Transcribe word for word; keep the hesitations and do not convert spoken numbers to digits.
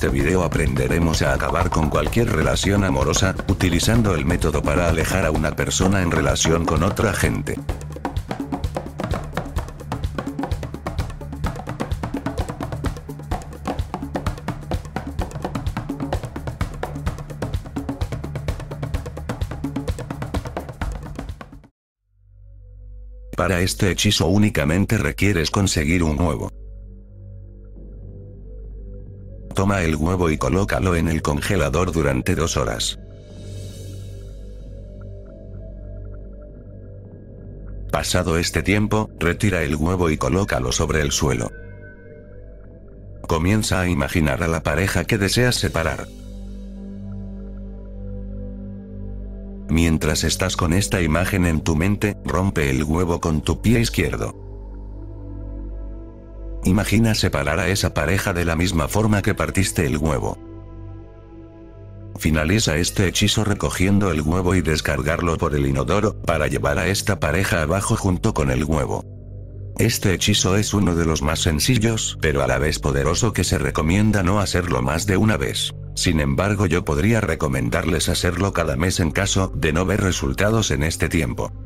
este video aprenderemos a acabar con cualquier relación amorosa, utilizando el método para alejar a una persona en relación con otra gente. Para este hechizo únicamente requieres conseguir un huevo. Toma el huevo y colócalo en el congelador durante dos horas. Pasado este tiempo, retira el huevo y colócalo sobre el suelo. Comienza a imaginar a la pareja que deseas separar. Mientras estás con esta imagen en tu mente, rompe el huevo con tu pie izquierdo. Imagina separar a esa pareja de la misma forma que partiste el huevo. Finaliza este hechizo recogiendo el huevo y descargarlo por el inodoro, para llevar a esta pareja abajo junto con el huevo. Este hechizo es uno de los más sencillos, pero a la vez poderoso, que se recomienda no hacerlo más de una vez. Sin embargo, yo podría recomendarles hacerlo cada mes en caso de no ver resultados en este tiempo.